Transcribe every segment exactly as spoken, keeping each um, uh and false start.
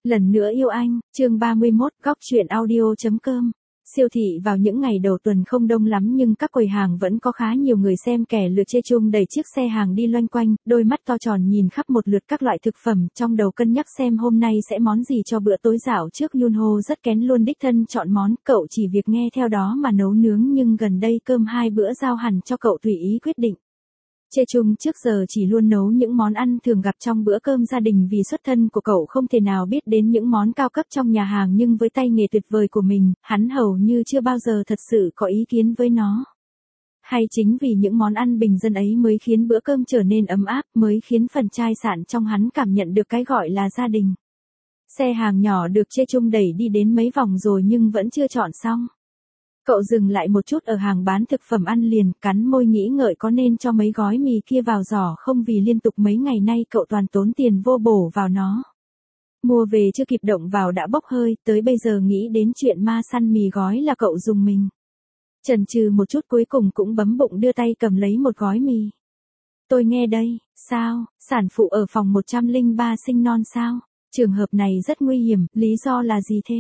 Lần nữa yêu anh, chương ba mươi mốt, góc truyện audio.com. Siêu thị vào những ngày đầu tuần không đông lắm nhưng các quầy hàng vẫn có khá nhiều người xem kẻ lượt chê chung đẩy chiếc xe hàng đi loanh quanh, đôi mắt to tròn nhìn khắp một lượt các loại thực phẩm, trong đầu cân nhắc xem hôm nay sẽ món gì cho bữa tối. Dạo trước Yunho rất kén luôn đích thân chọn món, cậu chỉ việc nghe theo đó mà nấu nướng, nhưng gần đây cơm hai bữa giao hẳn cho cậu tùy ý quyết định. Chê chung trước giờ chỉ luôn nấu những món ăn thường gặp trong bữa cơm gia đình, vì xuất thân của cậu không thể nào biết đến những món cao cấp trong nhà hàng, nhưng với tay nghề tuyệt vời của mình, hắn hầu như chưa bao giờ thật sự có ý kiến với nó. Hay chính vì những món ăn bình dân ấy mới khiến bữa cơm trở nên ấm áp, mới khiến phần chai sạn trong hắn cảm nhận được cái gọi là gia đình. Xe hàng nhỏ được Chê chung đẩy đi đến mấy vòng rồi nhưng vẫn chưa chọn xong. Cậu dừng lại một chút ở hàng bán thực phẩm ăn liền, cắn môi nghĩ ngợi có nên cho mấy gói mì kia vào giỏ không, vì liên tục mấy ngày nay cậu toàn tốn tiền vô bổ vào nó. Mua về chưa kịp động vào đã bốc hơi, tới bây giờ nghĩ đến chuyện ma săn mì gói là cậu dùng mình. Chần chừ một chút cuối cùng cũng bấm bụng đưa tay cầm lấy một gói mì. Tôi nghe đây, sao, sản phụ ở phòng một trăm lẻ ba sinh non sao? Trường hợp này rất nguy hiểm, lý do là gì thế?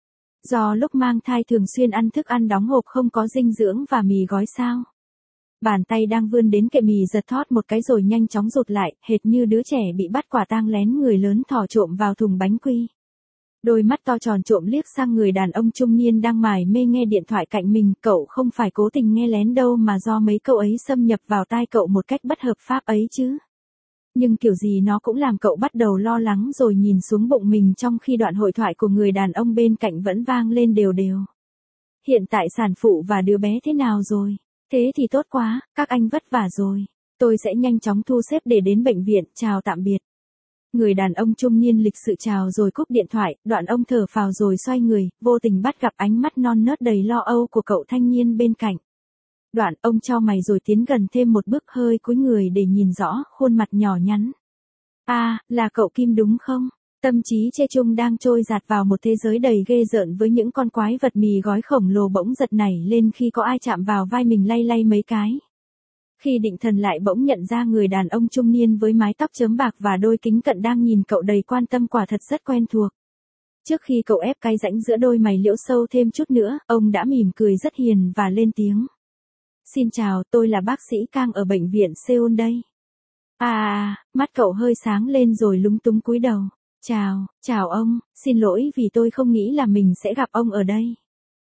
Do lúc mang thai thường xuyên ăn thức ăn đóng hộp không có dinh dưỡng và mì gói sao? Bàn tay đang vươn đến kệ mì giật thót một cái rồi nhanh chóng rụt lại, hệt như đứa trẻ bị bắt quả tang lén người lớn thò trộm vào thùng bánh quy. Đôi mắt to tròn trộm liếc sang người đàn ông trung niên đang mải mê nghe điện thoại cạnh mình, cậu không phải cố tình nghe lén đâu mà do mấy câu ấy xâm nhập vào tai cậu một cách bất hợp pháp ấy chứ. Nhưng kiểu gì nó cũng làm cậu bắt đầu lo lắng rồi nhìn xuống bụng mình, trong khi đoạn hội thoại của người đàn ông bên cạnh vẫn vang lên đều đều. Hiện tại sản phụ và đứa bé thế nào rồi? Thế thì tốt quá, các anh vất vả rồi. Tôi sẽ nhanh chóng thu xếp để đến bệnh viện, chào tạm biệt. Người đàn ông trung niên lịch sự chào rồi cúp điện thoại, đoạn ông thở phào rồi xoay người, vô tình bắt gặp ánh mắt non nớt đầy lo âu của cậu thanh niên bên cạnh. Đoạn ông chau mày rồi tiến gần thêm một bước, hơi cúi người để nhìn rõ khuôn mặt nhỏ nhắn. À, là cậu Kim đúng không? Tâm trí Chê chung đang trôi dạt vào một thế giới đầy ghê rợn với những con quái vật mì gói khổng lồ bỗng giật nảy lên khi có ai chạm vào vai mình lay lay mấy cái. Khi định thần lại bỗng nhận ra người đàn ông trung niên với mái tóc chớm bạc và đôi kính cận đang nhìn cậu đầy quan tâm quả thật rất quen thuộc. Trước khi cậu ép cái rãnh giữa đôi mày liễu sâu thêm chút nữa, ông đã mỉm cười rất hiền và lên tiếng. Xin chào, tôi là bác sĩ Kang ở bệnh viện Seoul đây. À, mắt cậu hơi sáng lên rồi lúng túng cúi đầu. Chào, chào ông, xin lỗi vì tôi không nghĩ là mình sẽ gặp ông ở đây.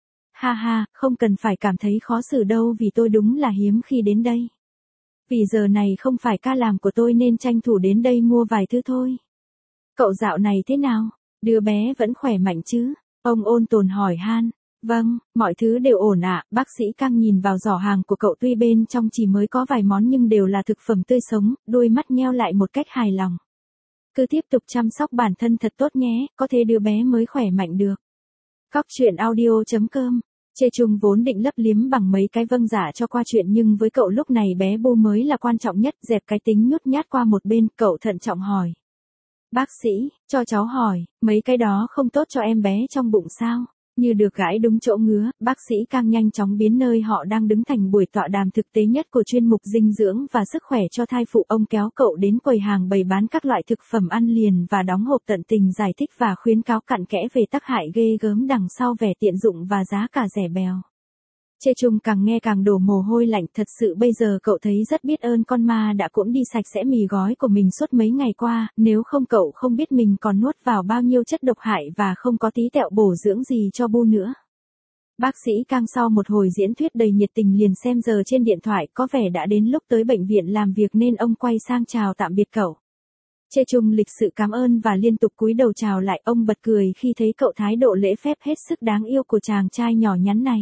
Ha ha, không cần phải cảm thấy khó xử đâu vì tôi đúng là hiếm khi đến đây. Vì giờ này không phải ca làm của tôi nên tranh thủ đến đây mua vài thứ thôi. Cậu dạo này thế nào? Đứa bé vẫn khỏe mạnh chứ? Ông ôn tồn hỏi han. Vâng, mọi thứ đều ổn ạ. Bác sĩ Kang nhìn vào giỏ hàng của cậu, tuy bên trong chỉ mới có vài món nhưng đều là thực phẩm tươi sống, đôi mắt nheo lại một cách hài lòng. Cứ tiếp tục chăm sóc bản thân thật tốt nhé, có thế đứa bé mới khỏe mạnh được. Góc truyện audio.com. Chê chung vốn định lấp liếm bằng mấy cái vâng giả cho qua chuyện, nhưng với cậu lúc này bé Bu mới là quan trọng nhất, dẹp cái tính nhút nhát qua một bên, cậu thận trọng hỏi. Bác sĩ, cho cháu hỏi, mấy cái đó không tốt cho em bé trong bụng sao? Như được gãi đúng chỗ ngứa, bác sĩ Kang nhanh chóng biến nơi họ đang đứng thành buổi tọa đàm thực tế nhất của chuyên mục dinh dưỡng và sức khỏe cho thai phụ. Ông kéo cậu đến quầy hàng bày bán các loại thực phẩm ăn liền và đóng hộp, tận tình giải thích và khuyến cáo cặn kẽ về tác hại ghê gớm đằng sau vẻ tiện dụng và giá cả rẻ bèo. Chê chung càng nghe càng đổ mồ hôi lạnh, thật sự bây giờ cậu thấy rất biết ơn con ma đã cỗm đi sạch sẽ mì gói của mình suốt mấy ngày qua, nếu không cậu không biết mình còn nuốt vào bao nhiêu chất độc hại và không có tí tẹo bổ dưỡng gì cho Bu nữa. Bác sĩ Kang sau một hồi diễn thuyết đầy nhiệt tình liền xem giờ trên điện thoại, có vẻ đã đến lúc tới bệnh viện làm việc nên ông quay sang chào tạm biệt cậu. Chê chung lịch sự cảm ơn và liên tục cúi đầu chào lại, ông bật cười khi thấy cậu thái độ lễ phép hết sức đáng yêu của chàng trai nhỏ nhắn này.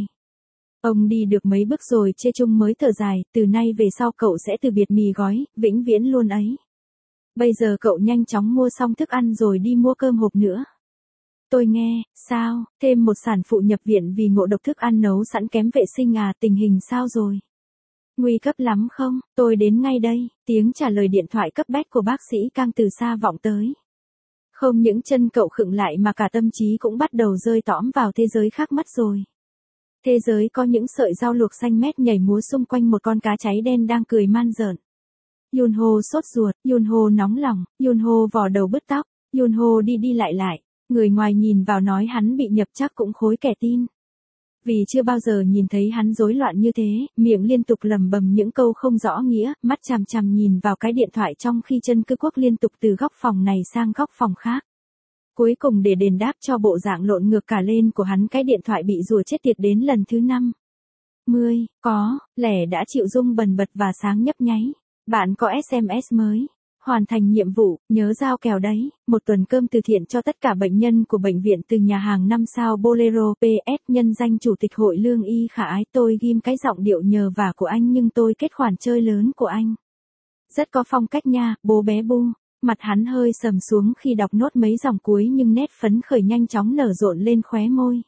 Ông đi được mấy bước rồi Chê chung mới thở dài, từ nay về sau cậu sẽ từ biệt mì gói, vĩnh viễn luôn ấy. Bây giờ cậu nhanh chóng mua xong thức ăn rồi đi mua cơm hộp nữa. Tôi nghe, sao, thêm một sản phụ nhập viện vì ngộ độc thức ăn nấu sẵn kém vệ sinh à, tình hình sao rồi? Nguy cấp lắm không? Tôi đến ngay đây, tiếng trả lời điện thoại cấp bách của bác sĩ Kang từ xa vọng tới. Không những chân cậu khựng lại mà cả tâm trí cũng bắt đầu rơi tõm vào thế giới khác mất rồi. Thế giới có những sợi rau luộc xanh mét nhảy múa xung quanh một con cá cháy đen đang cười man rợn. Yunho sốt ruột, Yunho nóng lòng, Yunho vò đầu bứt tóc, Yunho đi đi lại lại. Người ngoài nhìn vào nói hắn bị nhập chắc cũng khối kẻ tin. Vì chưa bao giờ nhìn thấy hắn rối loạn như thế, miệng liên tục lẩm bẩm những câu không rõ nghĩa, mắt chằm chằm nhìn vào cái điện thoại trong khi chân cứ quắc liên tục từ góc phòng này sang góc phòng khác. Cuối cùng để đền đáp cho bộ dạng lộn ngược cả lên của hắn, cái điện thoại bị rùa chết tiệt đến lần thứ năm. Mươi, có, lẻ đã chịu rung bần bật và sáng nhấp nháy. Bạn có ét em ét mới. Hoàn thành nhiệm vụ, nhớ giao kèo đấy. Một tuần cơm từ thiện cho tất cả bệnh nhân của bệnh viện từ nhà hàng năm sao Bolero. pê ét nhân danh Chủ tịch Hội Lương Y khả ái, tôi ghim cái giọng điệu nhờ vả của anh nhưng tôi kết khoản chơi lớn của anh. Rất có phong cách nha, bố bé Bu. Mặt hắn hơi sầm xuống khi đọc nốt mấy dòng cuối nhưng nét phấn khởi nhanh chóng nở rộn lên khóe môi.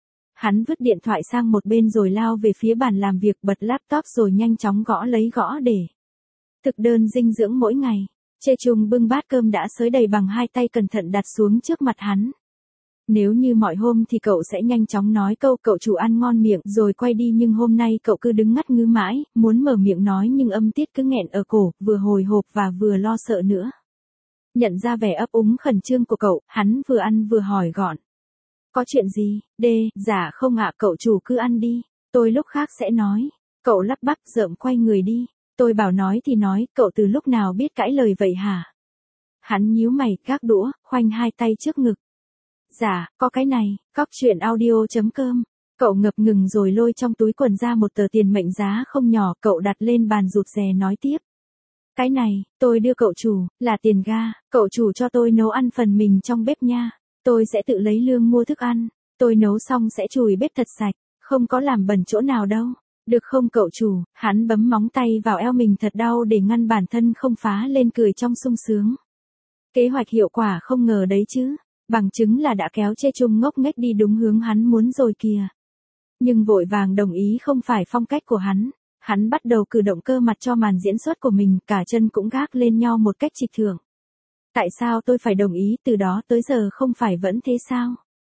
Hắn vứt điện thoại sang một bên rồi lao về phía bàn làm việc, bật laptop rồi nhanh chóng gõ lấy gõ để thực đơn dinh dưỡng mỗi ngày. Chê Trung bưng bát cơm đã xới đầy bằng hai tay cẩn thận đặt xuống trước mặt hắn. Nếu như mọi hôm thì cậu sẽ nhanh chóng nói câu cậu chủ ăn ngon miệng rồi quay đi, nhưng hôm nay cậu cứ đứng ngắt ngứ mãi, muốn mở miệng nói nhưng âm tiết cứ nghẹn ở cổ, vừa hồi hộp và vừa lo sợ nữa. Nhận ra vẻ ấp úng khẩn trương của cậu, hắn vừa ăn vừa hỏi gọn. Có chuyện gì, đê, dạ không ạ, cậu chủ cứ ăn đi, tôi lúc khác sẽ nói. Cậu lắp bắp rợm quay người đi. Tôi bảo nói thì nói, cậu từ lúc nào biết cãi lời vậy hả? Hắn nhíu mày, gác đũa, khoanh hai tay trước ngực. Dạ, có cái này, cóc truyện audio chấm com. Cậu ngập ngừng rồi lôi trong túi quần ra một tờ tiền mệnh giá không nhỏ, cậu đặt lên bàn rụt rè nói tiếp. Cái này, tôi đưa cậu chủ, là tiền ga, cậu chủ cho tôi nấu ăn phần mình trong bếp nha. Tôi sẽ tự lấy lương mua thức ăn, tôi nấu xong sẽ chùi bếp thật sạch, không có làm bẩn chỗ nào đâu. Được không cậu chủ? Hắn bấm móng tay vào eo mình thật đau để ngăn bản thân không phá lên cười trong sung sướng. Kế hoạch hiệu quả không ngờ đấy chứ, bằng chứng là đã kéo Chê Trung ngốc nghếch đi đúng hướng hắn muốn rồi kìa. Nhưng vội vàng đồng ý không phải phong cách của hắn, hắn bắt đầu cử động cơ mặt cho màn diễn xuất của mình, cả chân cũng gác lên nhau một cách trịch thượng. Tại sao tôi phải đồng ý, từ đó tới giờ không phải vẫn thế sao?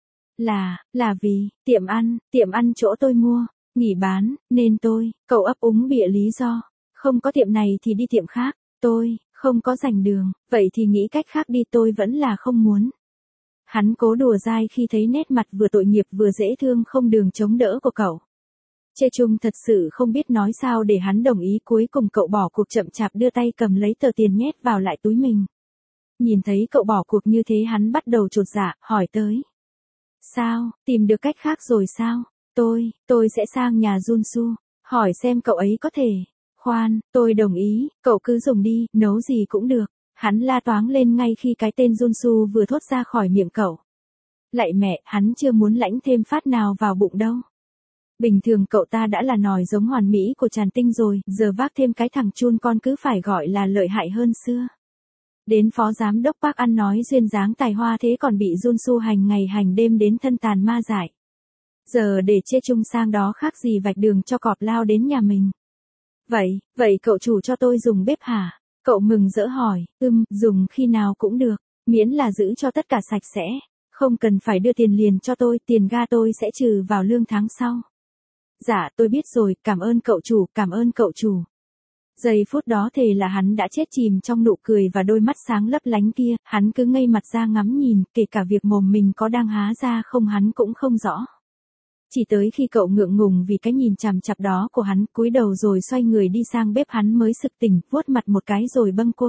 Là, là vì, tiệm ăn, tiệm ăn chỗ tôi mua. Nghỉ bán, nên tôi, cậu ấp úng bịa lý do. Không có tiệm này thì đi tiệm khác, tôi, không có rảnh đường, vậy thì nghĩ cách khác đi, tôi vẫn là không muốn. Hắn cố đùa dai khi thấy nét mặt vừa tội nghiệp vừa dễ thương không đường chống đỡ của cậu. Chê Trung thật sự không biết nói sao để hắn đồng ý, cuối cùng cậu bỏ cuộc chậm chạp đưa tay cầm lấy tờ tiền nhét vào lại túi mình. Nhìn thấy cậu bỏ cuộc như thế hắn bắt đầu chột dạ, hỏi tới. Sao, tìm được cách khác rồi sao? Tôi, tôi sẽ sang nhà Junsu, hỏi xem cậu ấy có thể. Khoan, tôi đồng ý, cậu cứ dùng đi, nấu gì cũng được. Hắn la toáng lên ngay khi cái tên Junsu vừa thốt ra khỏi miệng cậu. Lạy mẹ, hắn chưa muốn lãnh thêm phát nào vào bụng đâu. Bình thường cậu ta đã là nòi giống hoàn mỹ của Tràn Tinh rồi, giờ vác thêm cái thằng chun con cứ phải gọi là lợi hại hơn xưa. Đến phó giám đốc Park ăn nói duyên dáng tài hoa thế còn bị Junsu hành ngày hành đêm đến thân tàn ma dại. Giờ để Chê Trung sang đó khác gì vạch đường cho cọp lao đến nhà mình. Vậy, vậy cậu chủ cho tôi dùng bếp hả? Cậu mừng rỡ hỏi, ừm, dùng khi nào cũng được, miễn là giữ cho tất cả sạch sẽ, không cần phải đưa tiền liền cho tôi, tiền ga tôi sẽ trừ vào lương tháng sau. Dạ tôi biết rồi, cảm ơn cậu chủ, cảm ơn cậu chủ. Giây phút đó thề là hắn đã chết chìm trong nụ cười và đôi mắt sáng lấp lánh kia, hắn cứ ngây mặt ra ngắm nhìn, kể cả việc mồm mình có đang há ra không hắn cũng không rõ. Chỉ tới khi cậu ngượng ngùng vì cái nhìn chằm chặp đó của hắn, cúi đầu rồi xoay người đi sang bếp hắn mới sực tỉnh, vuốt mặt một cái rồi bâng quơ.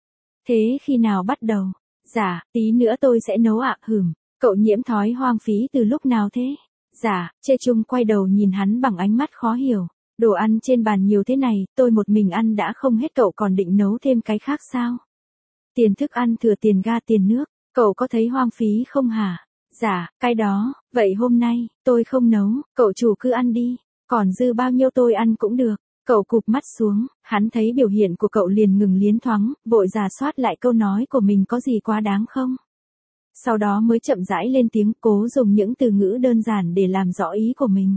Thế khi nào bắt đầu? Dạ, tí nữa tôi sẽ nấu ạ, hửm. Cậu nhiễm thói hoang phí từ lúc nào thế? Dạ, Chê Trung quay đầu nhìn hắn bằng ánh mắt khó hiểu. Đồ ăn trên bàn nhiều thế này, tôi một mình ăn đã không hết, cậu còn định nấu thêm cái khác sao? Tiền thức ăn thừa, tiền ga, tiền nước, cậu có thấy hoang phí không hả? Dạ, cái đó, vậy hôm nay, tôi không nấu, cậu chủ cứ ăn đi, còn dư bao nhiêu tôi ăn cũng được. Cậu cụp mắt xuống, hắn thấy biểu hiện của cậu liền ngừng liến thoáng, vội rà soát lại câu nói của mình có gì quá đáng không. Sau đó mới chậm rãi lên tiếng, cố dùng những từ ngữ đơn giản để làm rõ ý của mình.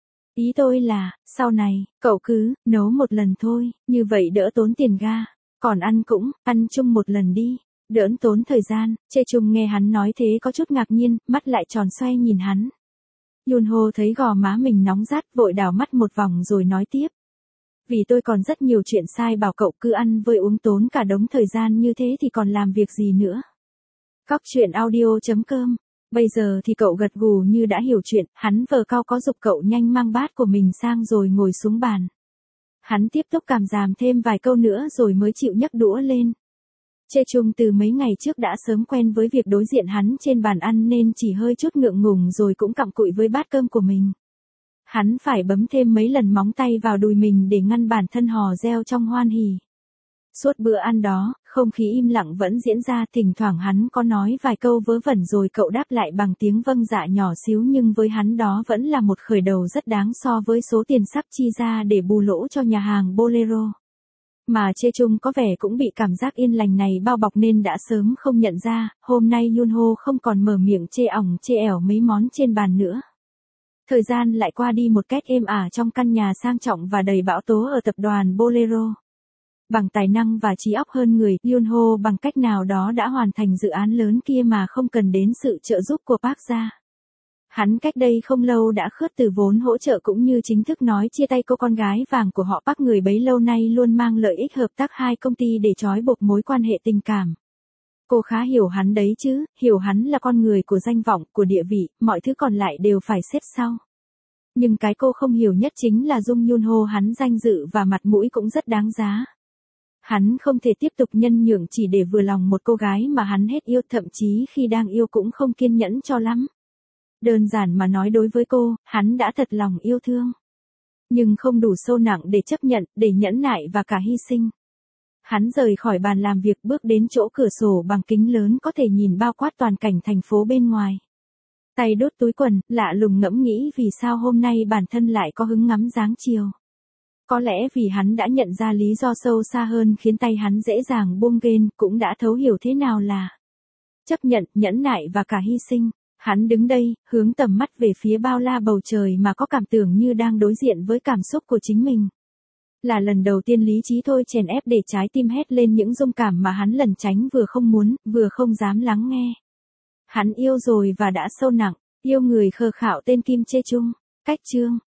Ý tôi là, sau này, cậu cứ, nấu một lần thôi, như vậy đỡ tốn tiền ga, còn ăn cũng, ăn chung một lần đi. Đỡ tốn thời gian. Chê Trung nghe hắn nói thế có chút ngạc nhiên, mắt lại tròn xoay nhìn hắn. Yunho thấy gò má mình nóng rát, vội đảo mắt một vòng rồi nói tiếp. Vì tôi còn rất nhiều chuyện sai, bảo cậu cứ ăn vơi uống tốn cả đống thời gian như thế thì còn làm việc gì nữa. Cóc truyện audio chấm com Bây giờ thì cậu gật gù như đã hiểu chuyện, hắn vờ cau có giục cậu nhanh mang bát của mình sang rồi ngồi xuống bàn. Hắn tiếp tục cảm giảm thêm vài câu nữa rồi mới chịu nhấc đũa lên. Chê Chung từ mấy ngày trước đã sớm quen với việc đối diện hắn trên bàn ăn nên chỉ hơi chút ngượng ngùng rồi cũng cặm cụi với bát cơm của mình. Hắn phải bấm thêm mấy lần móng tay vào đùi mình để ngăn bản thân hò reo trong hoan hỉ. Suốt bữa ăn đó, không khí im lặng vẫn diễn ra, thỉnh thoảng hắn có nói vài câu vớ vẩn rồi cậu đáp lại bằng tiếng vâng dạ nhỏ xíu, nhưng với hắn đó vẫn là một khởi đầu rất đáng so với số tiền sắp chi ra để bù lỗ cho nhà hàng Bolero. Mà Chê Chung có vẻ cũng bị cảm giác yên lành này bao bọc nên đã sớm không nhận ra, hôm nay Yunho không còn mở miệng chê ỏng chê ẻo mấy món trên bàn nữa. Thời gian lại qua đi một cách êm ả trong căn nhà sang trọng và đầy bão tố ở tập đoàn Bolero. Bằng tài năng và trí óc hơn người, Yunho bằng cách nào đó đã hoàn thành dự án lớn kia mà không cần đến sự trợ giúp của Park gia. Hắn cách đây không lâu đã khước từ vốn hỗ trợ cũng như chính thức nói chia tay cô con gái vàng của họ Park, người bấy lâu nay luôn mang lợi ích hợp tác hai công ty để trói buộc mối quan hệ tình cảm. Cô khá hiểu hắn đấy chứ, hiểu hắn là con người của danh vọng, của địa vị, mọi thứ còn lại đều phải xếp sau. Nhưng cái cô không hiểu nhất chính là Dung Yunho, hắn danh dự và mặt mũi cũng rất đáng giá. Hắn không thể tiếp tục nhân nhượng chỉ để vừa lòng một cô gái mà hắn hết yêu, thậm chí khi đang yêu cũng không kiên nhẫn cho lắm. Đơn giản mà nói, đối với cô, hắn đã thật lòng yêu thương. Nhưng không đủ sâu nặng để chấp nhận, để nhẫn nại và cả hy sinh. Hắn rời khỏi bàn làm việc, bước đến chỗ cửa sổ bằng kính lớn có thể nhìn bao quát toàn cảnh thành phố bên ngoài. Tay đốt túi quần, lạ lùng ngẫm nghĩ vì sao hôm nay bản thân lại có hứng ngắm dáng chiều. Có lẽ vì hắn đã nhận ra lý do sâu xa hơn khiến tay hắn dễ dàng buông ghen, cũng đã thấu hiểu thế nào là chấp nhận, nhẫn nại và cả hy sinh. Hắn đứng đây, hướng tầm mắt về phía bao la bầu trời mà có cảm tưởng như đang đối diện với cảm xúc của chính mình. Là lần đầu tiên lý trí thôi chèn ép để trái tim hét lên những rung cảm mà hắn lẩn tránh, vừa không muốn, vừa không dám lắng nghe. Hắn yêu rồi và đã sâu nặng, yêu người khờ khạo tên Kim Chê Chung. Cách chương